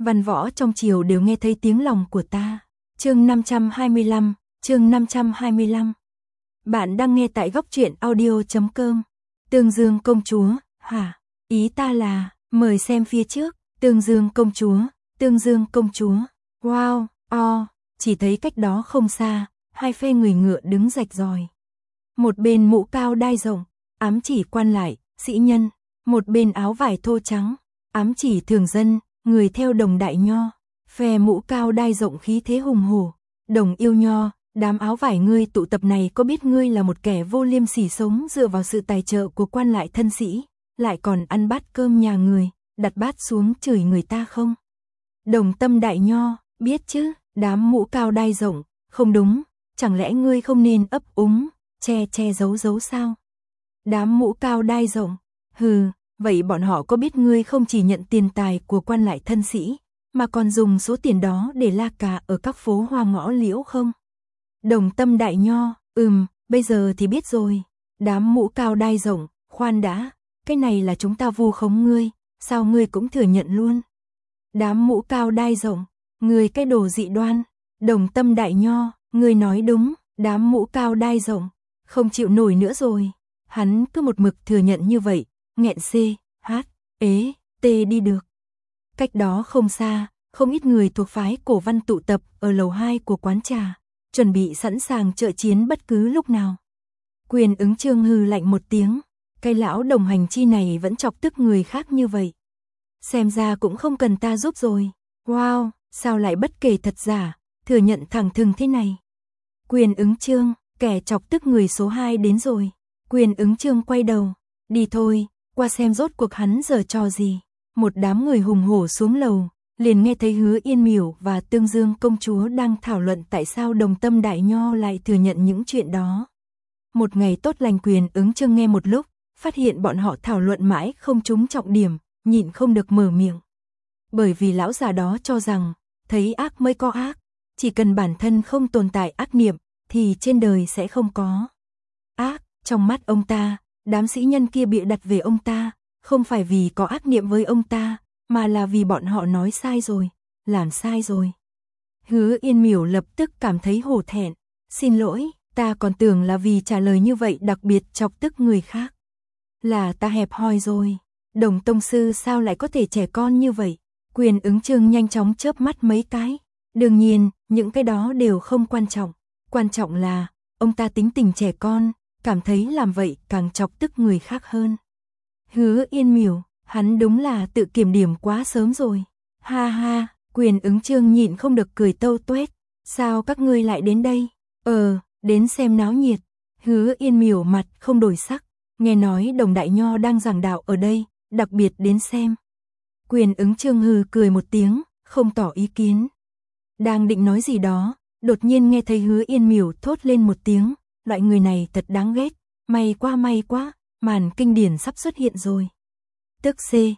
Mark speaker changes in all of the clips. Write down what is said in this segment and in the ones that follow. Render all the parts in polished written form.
Speaker 1: Văn võ trong triều đều nghe thấy tiếng lòng của ta. Chương 525, chương 525. Bạn đang nghe tại góc truyện audio.com. Tương Dương công chúa, hả? Ý ta là, mời xem phía trước, Tương Dương công chúa, Tương Dương công chúa. Wow, chỉ thấy cách đó không xa, hai phe người ngựa đứng rạch ròi. Một bên mũ cao đai rộng, ám chỉ quan lại, sĩ nhân, một bên áo vải thô trắng, ám chỉ thường dân, người theo Đồng Đại Nho. Phe mũ cao đai rộng khí thế hùng hổ, Đồng Yêu Nho, đám áo vải ngươi tụ tập này có biết ngươi là một kẻ vô liêm sỉ sống dựa vào sự tài trợ của quan lại thân sĩ, lại còn ăn bát cơm nhà người, đặt bát xuống chửi người ta không? Đồng Tâm Đại Nho, biết chứ, đám mũ cao đai rộng, không đúng, chẳng lẽ ngươi không nên ấp úng, che giấu sao? Đám mũ cao đai rộng, hừ, vậy bọn họ có biết ngươi không chỉ nhận tiền tài của quan lại thân sĩ, mà còn dùng số tiền đó để la cà ở các phố hoa ngõ liễu không? Đồng Tâm Đại Nho, bây giờ thì biết rồi. Đám mũ cao đai rộng, khoan đã, cái này là chúng ta vu khống ngươi, sao ngươi cũng thừa nhận luôn? Đám mũ cao đai rộng, ngươi cái đồ dị đoan. Đồng Tâm Đại Nho, ngươi nói đúng. Đám mũ cao đai rộng, không chịu nổi nữa rồi. Hắn cứ một mực thừa nhận như vậy, nghẹn đi được. Cách đó không xa, không ít người thuộc phái Cổ Văn tụ tập ở lầu 2 của quán trà, chuẩn bị sẵn sàng trợ chiến bất cứ lúc nào. Quyền Ứng Chương hừ lạnh một tiếng, cái lão đồng hành chi này vẫn chọc tức người khác như vậy. Xem ra cũng không cần ta giúp rồi. Wow, sao lại bất kể thật giả, thừa nhận thẳng thừng thế này. Quyền Ứng Chương, kẻ chọc tức người số 2 đến rồi. Quyền Ứng Chương quay đầu, đi thôi, qua xem rốt cuộc hắn giở trò gì. Một đám người hùng hổ xuống lầu, liền nghe thấy Hứa Yên Miểu và Tương Dương công chúa đang thảo luận tại sao Đồng Tâm Đại Nho lại thừa nhận những chuyện đó. Một ngày tốt lành. Quyền Ứng Chương nghe một lúc, phát hiện bọn họ thảo luận mãi không trúng trọng điểm, nhịn không được mở miệng. Bởi vì lão già đó cho rằng, thấy ác mới có ác, chỉ cần bản thân không tồn tại ác niệm, thì trên đời sẽ không có ác. Trong mắt ông ta, đám sĩ nhân kia bịa đặt về ông ta, không phải vì có ác niệm với ông ta, mà là vì bọn họ nói sai rồi, làm sai rồi. Hứa Yên Miểu lập tức cảm thấy hổ thẹn, xin lỗi, ta còn tưởng là vì trả lời như vậy đặc biệt chọc tức người khác. Là ta hẹp hòi rồi, Đồng tông sư sao lại có thể trẻ con như vậy? Quyền Ứng Chương nhanh chóng chớp mắt mấy cái. Đương nhiên, những cái đó đều không quan trọng. Quan trọng là, ông ta tính tình trẻ con, cảm thấy làm vậy càng chọc tức người khác hơn. Hứa Yên Miểu, hắn đúng là tự kiểm điểm quá sớm rồi. Ha ha, Quyền Ứng Chương nhịn không được cười tâu tuét. Sao các ngươi lại đến đây? Đến xem náo nhiệt. Hứa Yên Miểu mặt không đổi sắc. Nghe nói Đồng Đại Nho đang giảng đạo ở đây, đặc biệt đến xem. Quyền Ứng Chương hừ cười một tiếng, không tỏ ý kiến. Đang định nói gì đó, đột nhiên nghe thấy Hứa Yên Miểu thốt lên một tiếng, loại người này thật đáng ghét, may quá, màn kinh điển sắp xuất hiện rồi. Tức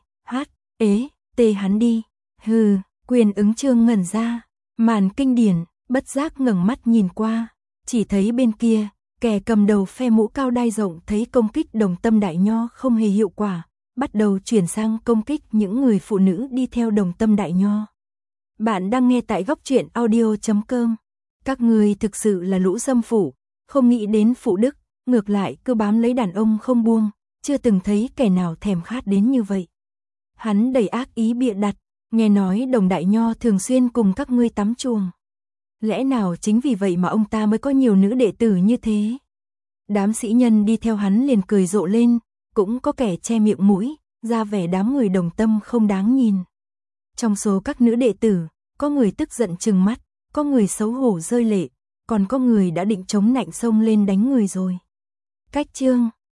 Speaker 1: hắn đi. Hừ, Quyền Ứng Chương ngẩn ra, màn kinh điển, bất giác ngẩng mắt nhìn qua, chỉ thấy bên kia, kẻ cầm đầu phe mũ cao đai rộng thấy công kích Đồng Tâm Đại Nho không hề hiệu quả, bắt đầu chuyển sang công kích những người phụ nữ đi theo Đồng Tâm Đại Nho. Bạn đang nghe tại góc truyện audio.com. Các người thực sự là lũ dâm phụ, không nghĩ đến phụ đức, ngược lại cứ bám lấy đàn ông không buông, chưa từng thấy kẻ nào thèm khát đến như vậy. Hắn đầy ác ý bịa đặt, nghe nói Đồng Đại Nho thường xuyên cùng các ngươi tắm chuồng. Lẽ nào chính vì vậy mà ông ta mới có nhiều nữ đệ tử như thế? Đám sĩ nhân đi theo hắn liền cười rộ lên, cũng có kẻ che miệng mũi, ra vẻ đám người Đồng Tâm không đáng nhìn. Trong số các nữ đệ tử, có người tức giận trừng mắt, có người xấu hổ rơi lệ, còn có người đã định chống nạnh xông lên đánh người rồi. Cách chương